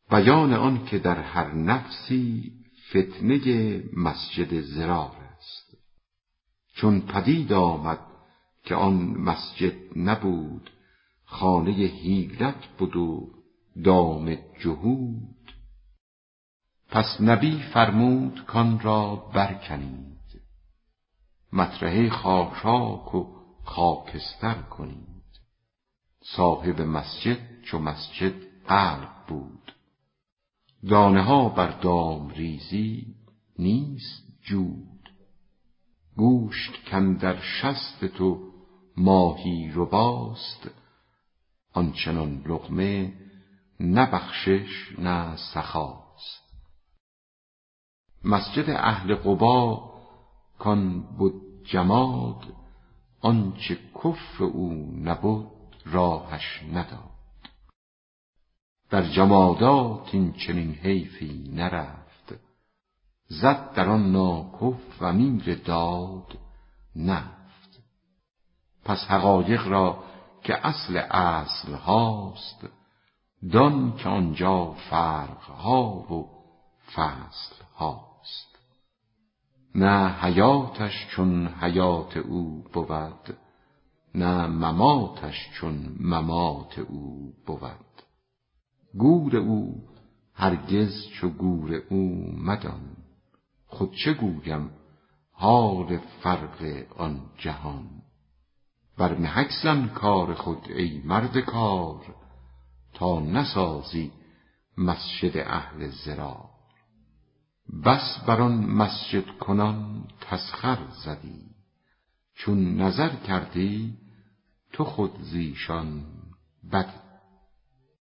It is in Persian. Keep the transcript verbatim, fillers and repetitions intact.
بیان آن که در هر نفسی فتنه مسجد ضرار است. چون پدید آمد که آن مسجد نبود، خانه حیلت بود و دام جهود. پس نبی فرمود کان را برکنید، مطرحه خاشاک و خاکستر کنید. صاحب مسجد چو مسجد قلب بود، دانه ها بر دام ریزی نیست جود. گوشت کاندر شست تو ماهی رباست، آنچنان لقمه نه بخشش نه سخاست. مسجد اهل قبا کان بود جماد، آنچه کفر او نبود راهش نداد. در جمادات این چنین حیفی نرفت، زد در آن ناکفر امیر داد نفت. پس حقایق را که اصل اصل هاست، دان که آنجا فرق ها و فصل هاست. نه حیاتش چون حیات او بود، نه مماتش چون ممات او بود. گور او هرگز چو گور او مدان، خود چه گویم حال فرق آن جهان. بر محک زن کار خود ای مرد کار، تا نسازی مسجد اهل ضرار. بس بر آن مسجد کنان تسخر زدی، چون نظر کردی تو خود زیشان بد